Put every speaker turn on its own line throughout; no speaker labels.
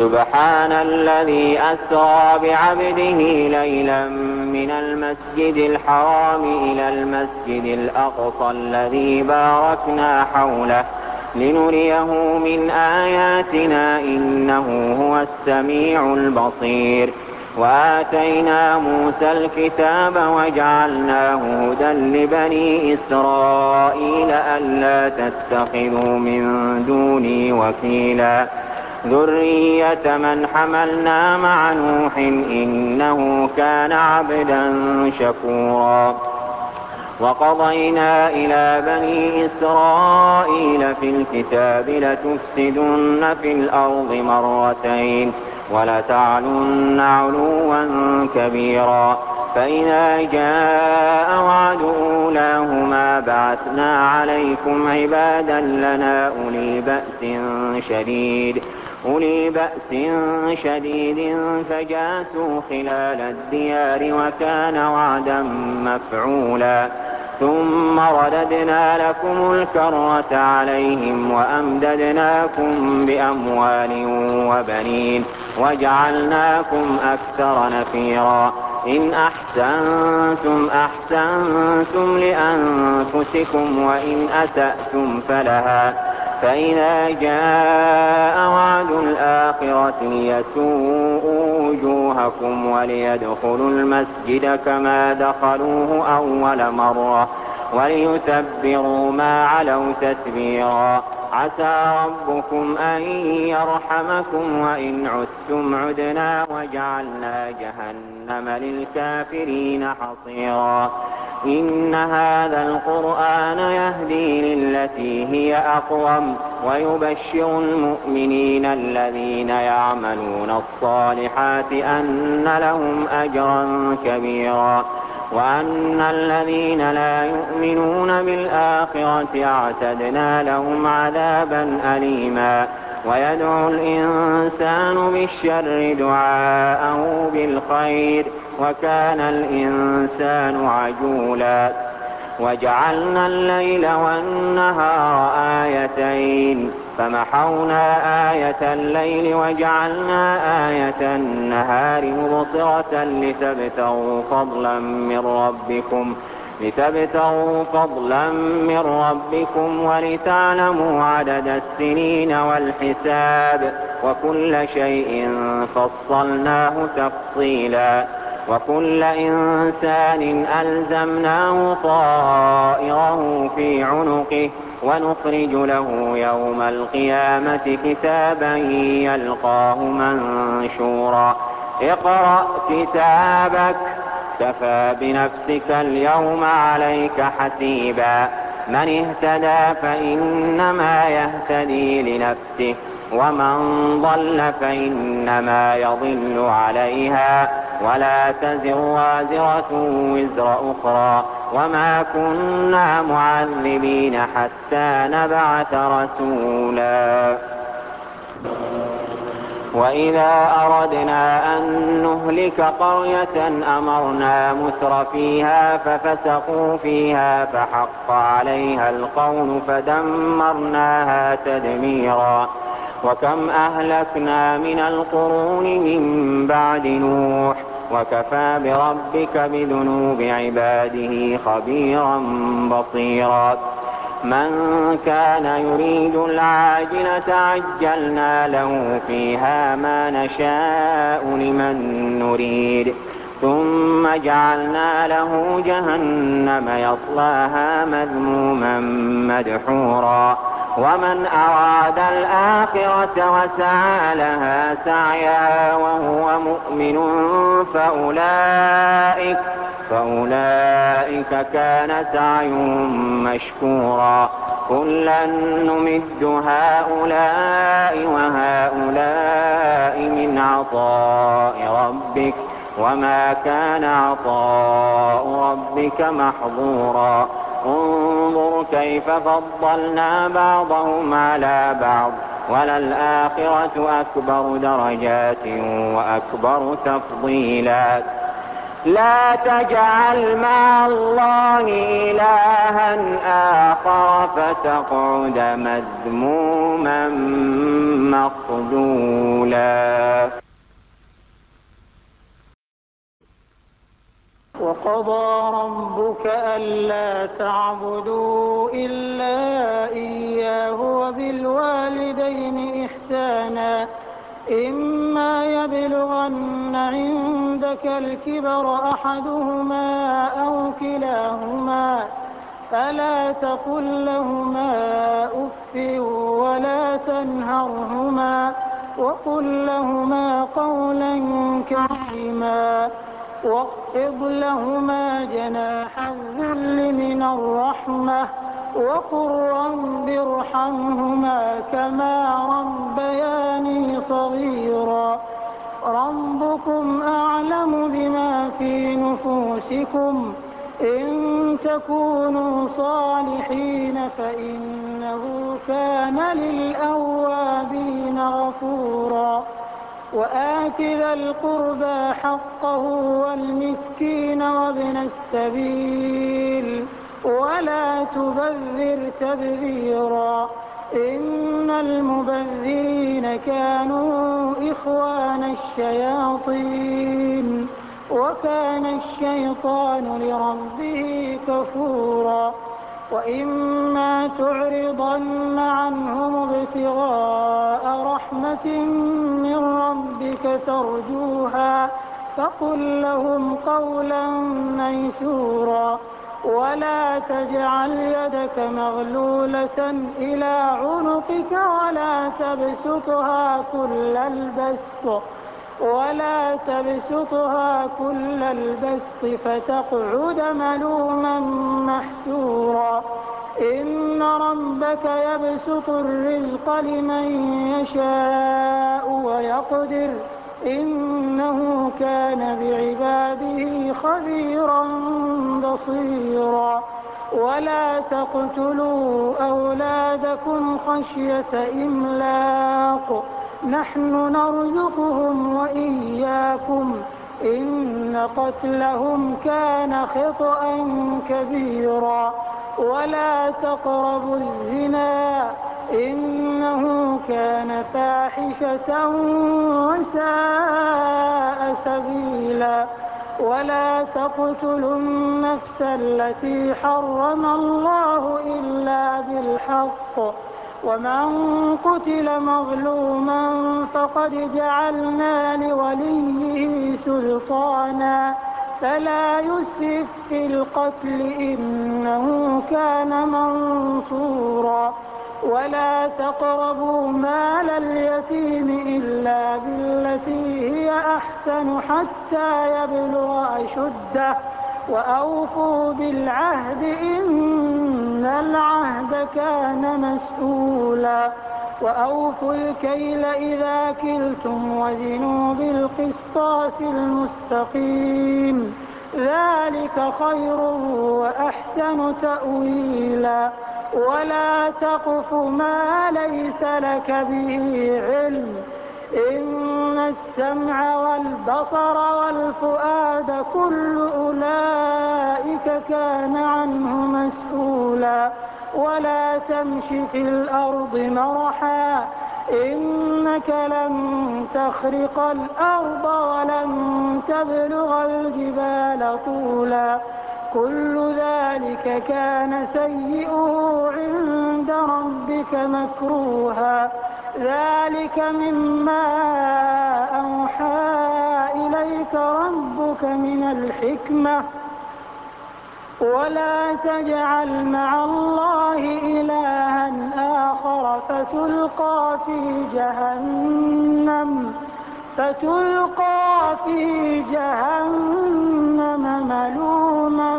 سبحان الذي أسرى بعبده ليلا من المسجد الحرام إلى المسجد الأقصى الذي باركنا حوله لنريه من آياتنا إنه هو السميع البصير وآتينا موسى الكتاب وجعلناه هدى لبني إسرائيل ألا تتخذوا من دوني وكيلا ذرية من حملنا مع نوح إنه كان عبدا شكورا وقضينا إلى بني إسرائيل في الكتاب لتفسدن في الأرض مرتين ولتعلن علوا كبيرا فإذا جاء وعد أولاهما بعثنا عليكم عبادا لنا أولي بأس شديد فجاسوا خلال الديار وكان وعدا مفعولا ثم رددنا لكم الكرة عليهم وأمددناكم بأموال وبنين وجعلناكم أكثر نفيرا إن أحسنتم أحسنتم لأنفسكم وإن أسأتم فلها فإذا جاء وعد الآخرة ليسوءوا وجوهكم وليدخلوا المسجد كما دخلوه أول مرة وليتبروا ما علوا تتبيرا عسى ربكم أن يرحمكم وإن عدتم عدنا وجعلنا جهنم للكافرين حصيرا إن هذا القرآن يهدي للتي هي أقوم ويبشر المؤمنين الذين يعملون الصالحات أن لهم أجرا كبيرا وأن الذين لا يؤمنون بالآخرة اعتدنا لهم عذابا أليما ويدعو الإنسان بالشر دعاءه بالخير وكان الإنسان عجولا وجعلنا الليل والنهار آيتين فمحونا آية الليل وجعلنا آية النهار مبصرة لتبتغوا فضلا من ربكم ولتعلموا عدد السنين والحساب وكل شيء فصلناه تفصيلا وكل إنسان ألزمناه طائره في عنقه ونخرج له يوم القيامة كتابا يلقاه منشورا اقرأ كتابك كفى بنفسك اليوم عليك حسيبا من اهتدى فإنما يهتدي لنفسه ومن ضل فإنما يضل عليها ولا تزر وازرة وزر أخرى وما كنا معذبين حتى نبعث رسولا وإذا أردنا أن نهلك قرية أمرنا متر فيها ففسقوا فيها فحق عليها القول فدمرناها تدميرا وكم أهلكنا من القرون من بعد نوح وكفى بربك بذنوب عباده خبيرا بصيرا من كان يريد العاجلة عجلنا له فيها ما نشاء لمن نريد ثم جعلنا له جهنم يصلاها مذموما مدحورا ومن أراد الآخرة وسعى لها سعيها وهو مؤمن فأولئك كان سعيهم مشكورا كلا نمد هؤلاء وهؤلاء من عطاء ربك وما كان عطاء ربك محظورا انظر كيف فضلنا بعضهم على بعض وللآخرة أكبر درجات وأكبر تفضيلا لا تجعل مع الله إلها آخر فتقعد مذموما مخذولا.
وقضى ربك ألا تعبدوا إلا إياه وبالوالدين إحسانا إما يبلغن عندك الكبر أحدهما أو كلاهما فلا تقل لهما أف ولا تنهرهما وقل لهما قولا كريما واخفض لهما جناح الذل من الرحمة وقل رب ارحمهما كما ربياني صغيرا ربكم أعلم بما في نفوسكم إن تكونوا صالحين فإنه كان للأوابين غفورا وآت ذا القربى حقه والمسكين وابن السبيل ولا تبذر تبذيرا إن المبذرين كانوا إخوان الشياطين وكان الشيطان لربه كفورا وإما تعرضن عنهم ابتغاء رحمة من ربك ترجوها فقل لهم قولا ميسورا ولا تجعل يدك مغلولة إلى عنقك ولا تبسطها كل البسط فتقعد ملوما محسورا إن ربك يبسط الرزق لمن يشاء ويقدر إنه كان بعباده خبيرا بصيرا ولا تقتلوا أولادكم خشية إملاق نحن نرزقهم وإياكم إن قتلهم كان خطأ كبيرا ولا تقربوا الزنا إنه كان فاحشة وساء سبيلا ولا تقتلوا النفس التي حرم الله إلا بالحق ومن قتل مظلوما فقد جعلنا لوليه سلطانا فلا يسرف في القتل إنه كان منصورا ولا تقربوا مال اليتيم إلا بالتي هي أحسن حتى يبلغ أشده وأوفوا بالعهد إن العهد كان مسؤولا وأوفوا الكيل إذا كلتم وزنوا بالقسطاس المستقيم ذلك خير وأحسن تأويلا ولا تقف ما ليس لك به علم إن السمع والبصر والفؤاد كل أولئك كان عنه مسؤولا ولا تمش في الأرض مرحا إنك لن تخرق الأرض ولن تبلغ الجبال طولا كل ذلك كان سيئه عند ربك مكروها ذلك مما أوحى إليك ربك من الحكمة ولا تجعل مع الله إلها آخر فتلقى في جهنم ملوما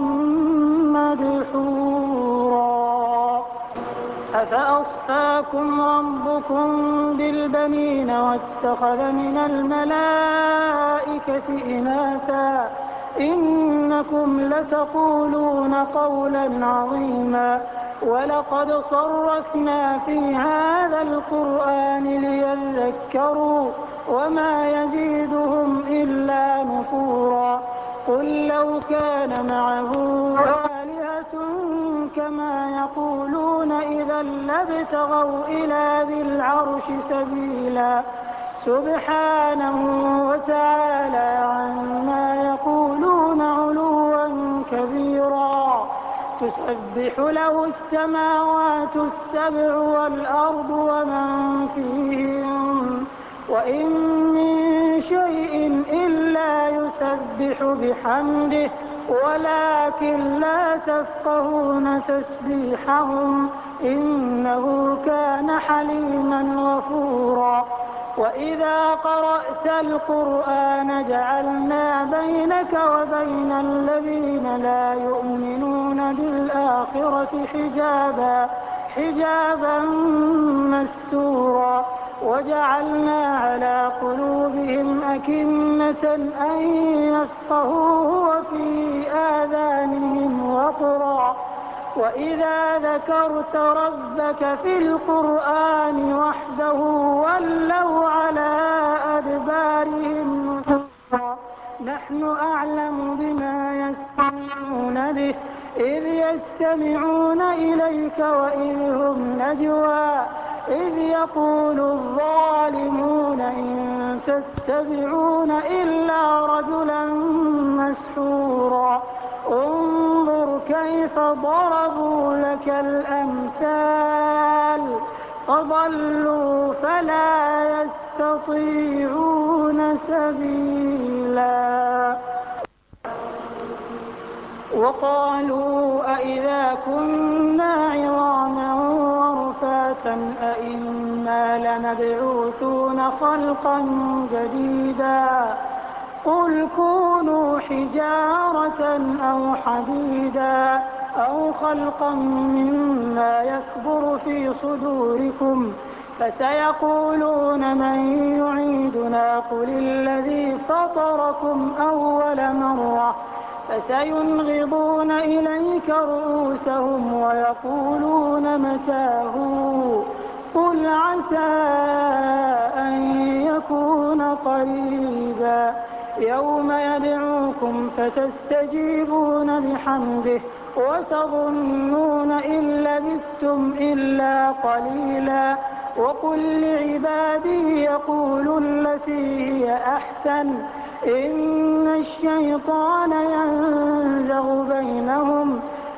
مدحورا أفأصفاكم ربكم بالبنين واتخذ من الملائكة إناثا إنكم لتقولون قولا عظيما ولقد صرفنا في هذا القرآن ليذكروا وما يزيدهم إلا نفورا قل لو كان معه آلهة كما يقولون إذا لابتغوا إلى ذي العرش سبيلا سبحانه وتعالى عما يقولون علوا كبيرا تسبح له السماوات السبع والأرض ومن فيهن وإن من شيء إلا يسبح بحمده ولكن لا تفقهون تسبيحهم إنه كان حليما غفورا وإذا قرأت القرآن جعلنا بينك وبين الذين لا يؤمنون بالآخرة حجابا مستورا وجعلنا على قلوبهم أكنة أن يفقهوه وفي آذانهم وقرا وإذا ذكرت ربك في القرآن وحده ولوا على أدبارهم نفورا نحن أعلم بما يستمعون به إذ يستمعون إليك وإذ هم نجوى إذ يقول الظالمون إن تتبعون إلا رجلا مسحورا انظر كيف ضربوا لك الأمثال فضلوا فلا يستطيعون سبيلا وقالوا أئذا كنا عظاما ورفاتا أئنا لمبعوثون خلقا جديدا قل كونوا حجارة أو حديدا أو خلقا مما يكبر في صدوركم فسيقولون من يعيدنا قل الذي فطركم أول مرة فسينغضون إليك رؤوسهم ويقولون متاه قل عسى أن يكون قريبا يوم يدعوكم فتستجيبون بحمده وتظنون إن لبثتم إلا قليلا وقل لعبادي يقولوا التي هي أحسن إن الشيطان ينزغ بينهم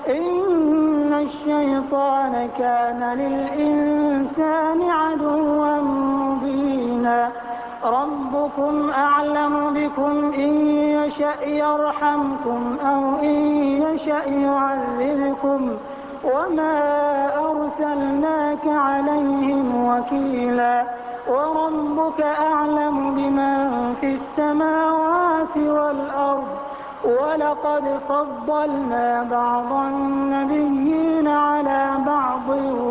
إن الشيطان كان للإنسان عدوا مبينا ربكم أعلم بكم إن يشأ يرحمكم أو إن يشأ يعذبكم وما أرسلناك عليهم وكيلا وربك أعلم بمن في السماوات والأرض ولقد فضلنا بعض النبيين على بعض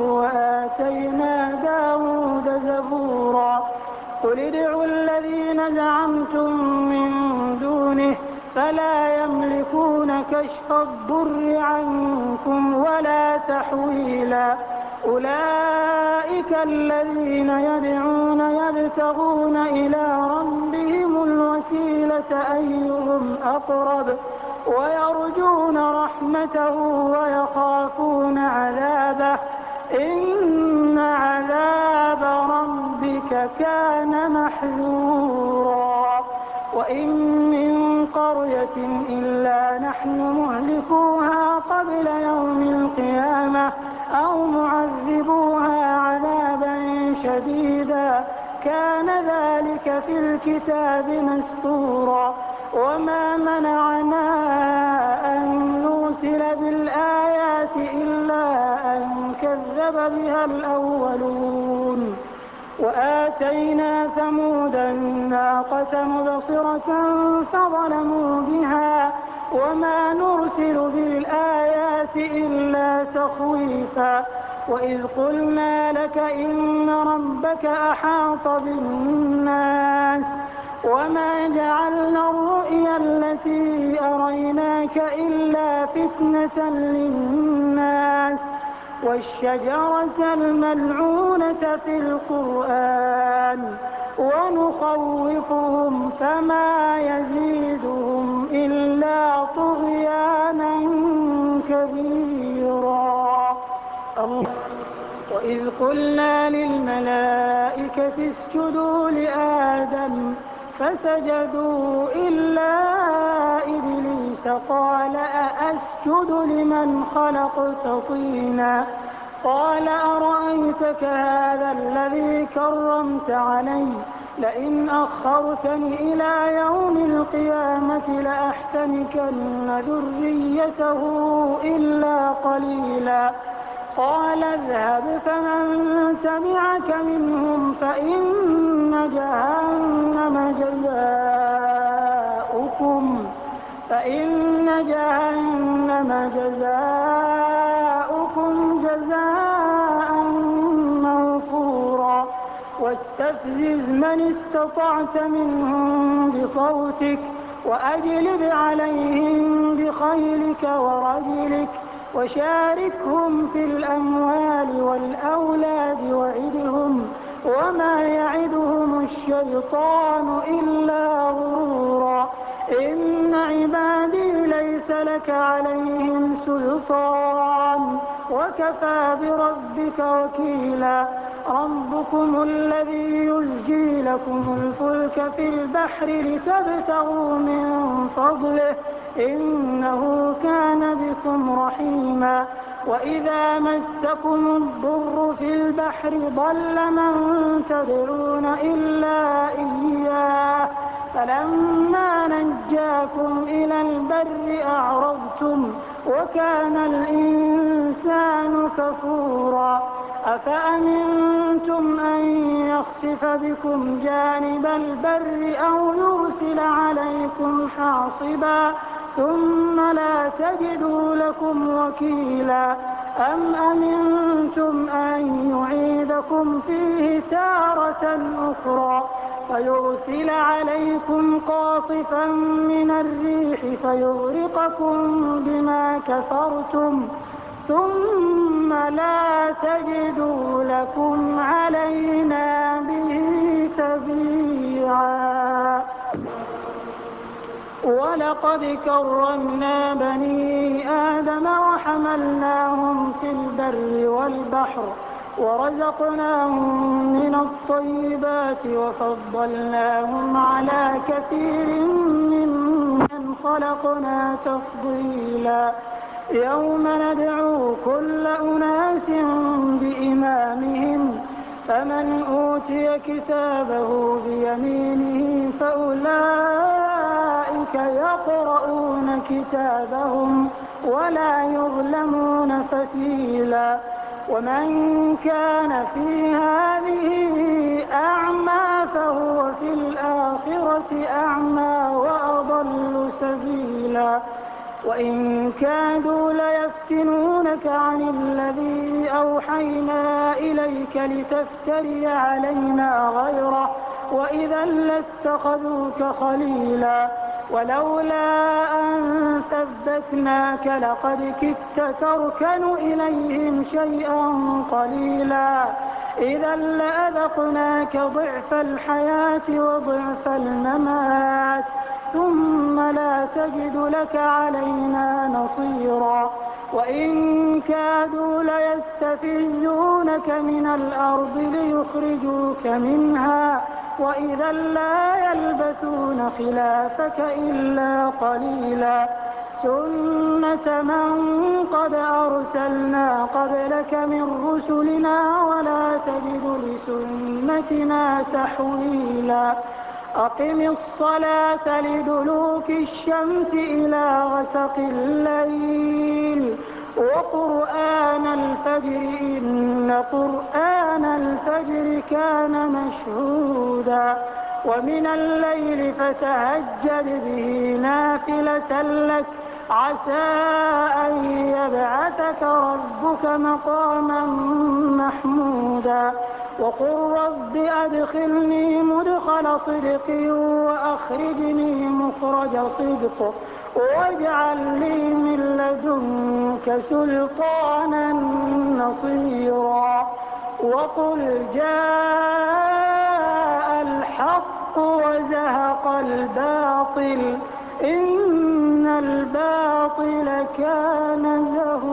وآتينا داود زبورا قل ادعوا الذين زعمتم من دونه فلا يملكون كشف الضر عنكم ولا تحويلا أولئك الذين يدعون يبتغون إلى ربهم الوسيلة أيهم أقرب ويرجون رحمته ويخافون عذابه إن عذاب ربك كان محذورا وإن من قرية إلا نحن مهلكوها قبل يوم القيامة أو معذبوها عذابا شديدا كان ذلك في الكتاب مسطورا وما منعنا أن نرسل بالآيات إلا أن كذب بها الأولون وآتينا ثمود الناقة مبصرة فظلموا بها وما نرسل بالآيات إلا تخويفا وإذ قلنا لك إن ربك أحاط بالناس وما جعلنا الرؤيا التي أريناك إلا فتنة للناس والشجرة الملعونة في القرآن ونخوفهم فما يزيدهم إلا إلا طغيانا كبيرا. وإذ قلنا للملائكة اسجدوا لآدم فسجدوا إلا إبليس قال أأسجد لمن خلقت طينا قال أرأيتك هذا الذي كرمت علي لئن أخرتني إلى يوم القيامة لأحتنكن ذريته إلا قليلا قال اذهب فمن تبعك منهم فإن جهنم جزاؤكم جزاء موفورا واستفزز من استطعت منهم بصوتك وأجلب عليهم بخيلك ورجلك وشاركهم في الأموال والأولاد وعدهم وما يعدهم الشيطان إلا غرورا إن عبادي ليس لك عليهم سلطان وكفى بربك وكيلا ربكم الذي يزجي لكم الفلك في البحر لتبتغوا من فضله إنه كان بكم رحيما وإذا مسكم الضر في البحر ضل من تدعون إلا إياه فلما نجاكم إلى البر أعرضتم وكان الإنسان كفورا أفأمنتم أن يخسف بكم جانب البر أو يرسل عليكم حاصبا ثم لا تجدوا لكم وكيلا أم أمنتم أن يعيدكم فيه تارة أخرى فيرسل عليكم قاصفا من الريح فيغرقكم بما كفرتم ثم لا تجدوا لكم علينا به تبيعا ولقد كرمنا بني آدم وحملناهم في البر والبحر ورزقناهم من الطيبات وفضلناهم على كثير ممن خلقنا تفضيلا يوم ندعو كل أناس بإمامهم فمن أوتي كتابه بيمينه فأولئك يقرؤون كتابهم ولا يظلمون فتيلا ومن كان في هذه أعمى فهو في الآخرة أعمى وأضل سبيلا وإن كادوا ليفتنونك عن الذي أوحينا إليك لتفتري علينا غيره وإذا لاتخذوك خليلا ولولا أن ثبتناك لقد كدت تركن إليهم شيئا قليلا إذا لأذقناك ضعف الحياة وضعف الممات ثم لا تجد لك علينا نصيرا وإن كادوا ليستفزونك من الأرض ليخرجوك منها وإذا لا يلبثون خلافك إلا قليلا سنة من قد أرسلنا قبلك من رسلنا ولا تجد لسنتنا تحويلا أقم الصلاة لدلوك الشمس إلى غسق الليل وقرآن الفجر إن قرآن الفجر كان مشهودا ومن الليل فتهجد به نافلة لك عسى أن يبعثك ربك مقاما محمودا وقل رب أدخلني مدخل صدق وأخرجني مخرج صدق واجعل لي من لدنك سلطانا نصيرا وقل جاء الحق وزهق الباطل إن الباطل كان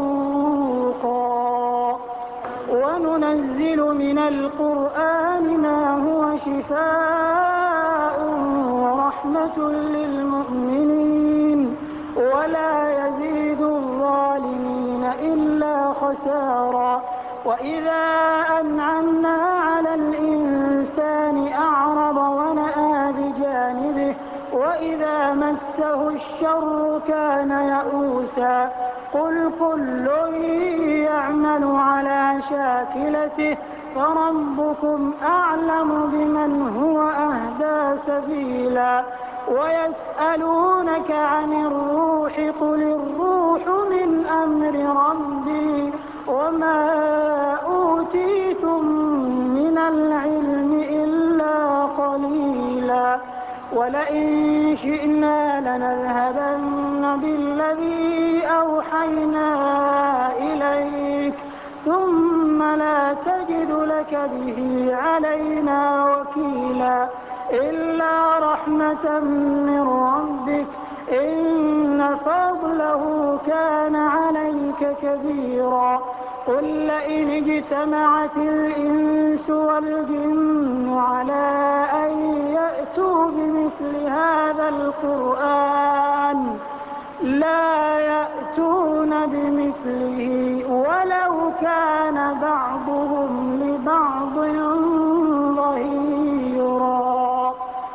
زهوقا وننزل من القرآن ما هو شفاء ورحمة للمؤمنين ولا يزيد الظالمين إلا خسارا وإذا أنعمنا على الإنسان أعرض ونأى بجانبه وإذا مسه الشر كان يئوسا قل كل يعمل على شاكلته فربكم أعلم بمن هو أهدى سبيلا ويسألونك عن الروح قل الروح من أمر ربي وما أوتيتم من العلم إلا قليلا ولئن شئنا لنذهبن بالذي أوحينا إليك ثم لا تجد لك به علينا وكيلا إلا رحمة من ربك إن فضله كان عليك كبيرا قل لئن اجتمعت الإنس والجن على أن يأتوا بمثل هذا القرآن لا يأتون بمثله ولو كان بعضهم لبعض ظهيرا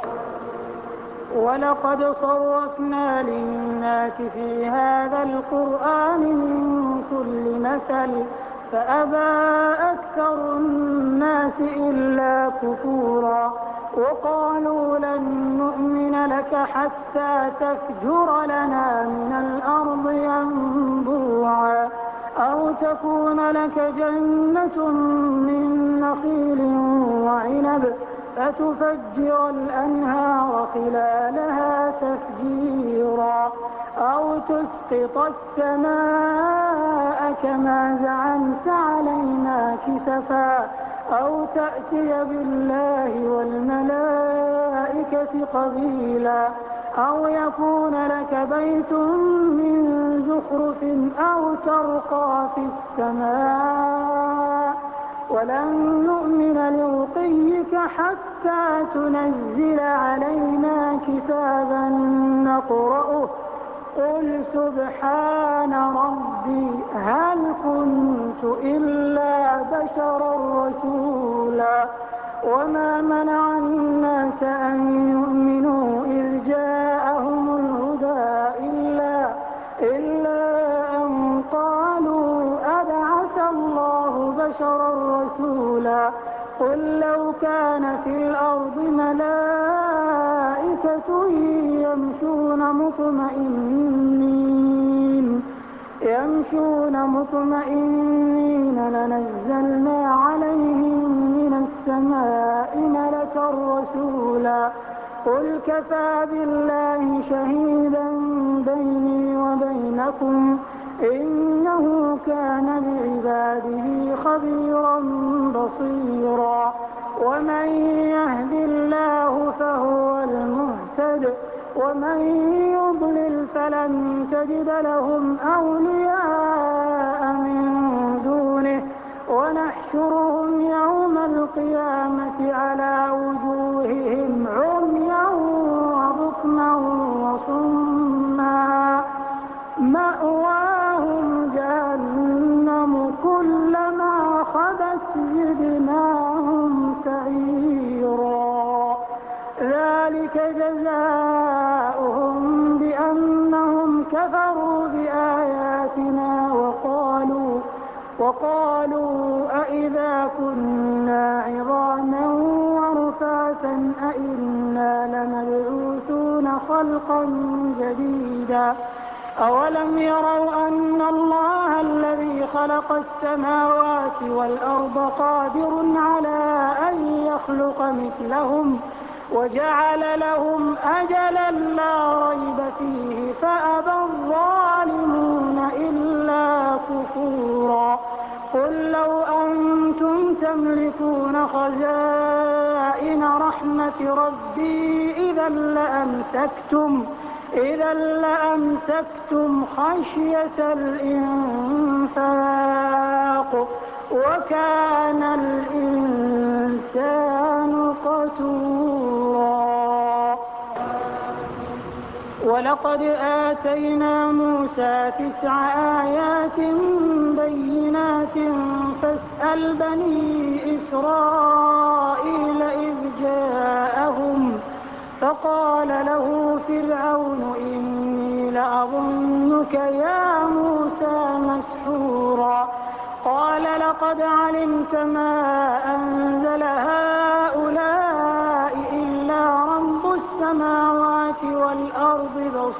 ولقد صرفنا للناس في هذا القرآن من كل مثل فأبى أكثر الناس إلا كفورا وقالوا لن نؤمن لك حتى تفجر لنا من الأرض ينبوعا أو تكون لك جنة من نخيل وعنب فتفجر الأنهار خلالها تفجيرا أو تسقط السماء كما زعمت علينا كسفا أو تأتي بالله والملائكة قبيلا أو يكون لك بيت من زخرف أو ترقى في السماء ولن نؤمن لرقيك حتى تنزل علينا كتابا نقرأه قل سبحان ربي هل كنت إلا بشرا رسولا وما منع الناس أن يؤمنوا إذ جاءهم الهدى إلا أن قالوا أبعث الله بشرا رسولا قل لو كان في الأرض ملائكة يمشون مطمئنين لنزلنا عليهم من السماء ملكا رسولا قل كفى بالله شهيدا بيني وبينكم إنه كان بعباده خبيرا بصيرا ومن يهد الله فهو المهتد ومن يضلل فلن تجد لهم أولياء من دونه ونحشرهم يوم القيامة على وجوههم عميا وبكما وصما مأواهم جهنم كلما خبت زدناهم سعيرا ذلك جزاؤهم بأنهم كفروا بآياتنا وقالوا أئذا كنا عظاما ورفاتا أئنا لمبعوثون خلقا جديدا أولم يروا أن الله الذي خلق السماوات والأرض قادر على أن يخلق مثلهم وجعل لهم أجلا لا ريب فيه فأبى الظالمون إلا كفورا قل لو أنتم تملكون خزائن رحمة ربي إذا لأمسكتم خشية الإنفاق وكان الإنسان قتورا. ولقد آتينا موسى 9 آيات بينات فاسأل بني إسرائيل إذ جاءهم فقال له فرعون إني لأظنك يا موسى مسحورا. قال لقد علمت ما أنزل هؤلاء إلا رب السماوات والأرض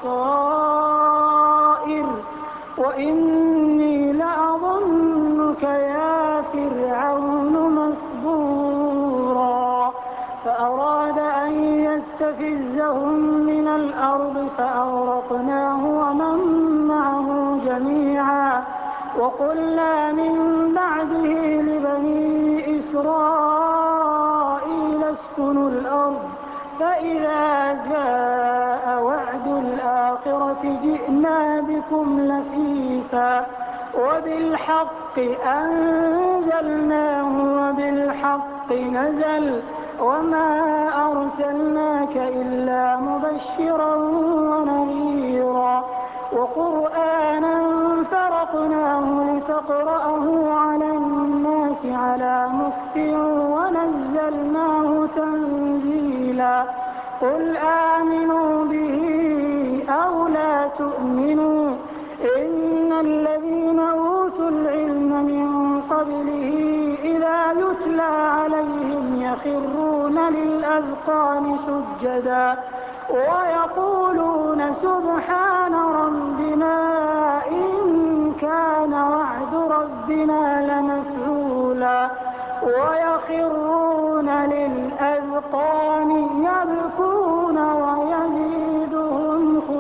بصائر وإني لأظنك يا فرعون مسحورا. فأراد أن يستفزهم من الأرض فأغرقناه ومن معه جميعا. وقلنا من بعده لبني إسرائيل اسكنوا الأرض فإذا جاء وعد الآخرة جئنا بكم لفيفا وبالحق أنزلناه وبالحق نزل وما أرسلناك إلا مبشرا ونذيرا. وقرآنا فرقناه لتقرأه على الناس على مكث ونزلناه تنزيلا. قل آمنوا به أو لا تؤمنوا إن الذين أوتوا العلم من قبله إذا يتلى عليهم يخرون للأذقان سجدا ويقولون سبحان ربنا إن كان وعد ربنا لمفعولا ويخرون للأذقان يبكون ويزيدهم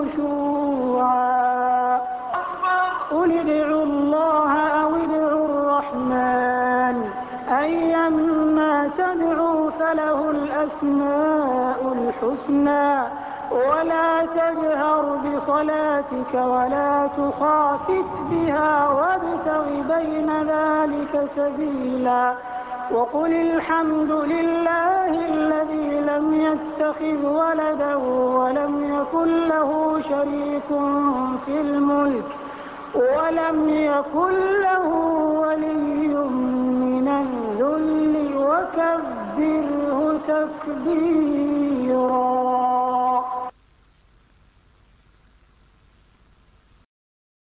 خشوعا. قل ادعوا الله أو ادعوا الرحمن أيما تدعوا فله الأسماء الحسنى ولا تجهر بصلاتك ولا تخافت بها وابتغ بين ذلك سبيلا. وقل الحمد لله الذي لم يتخذ ولدا ولم يكن له شريك في الملك ولم يكن له ولي من الذل وكبره تكبيرا.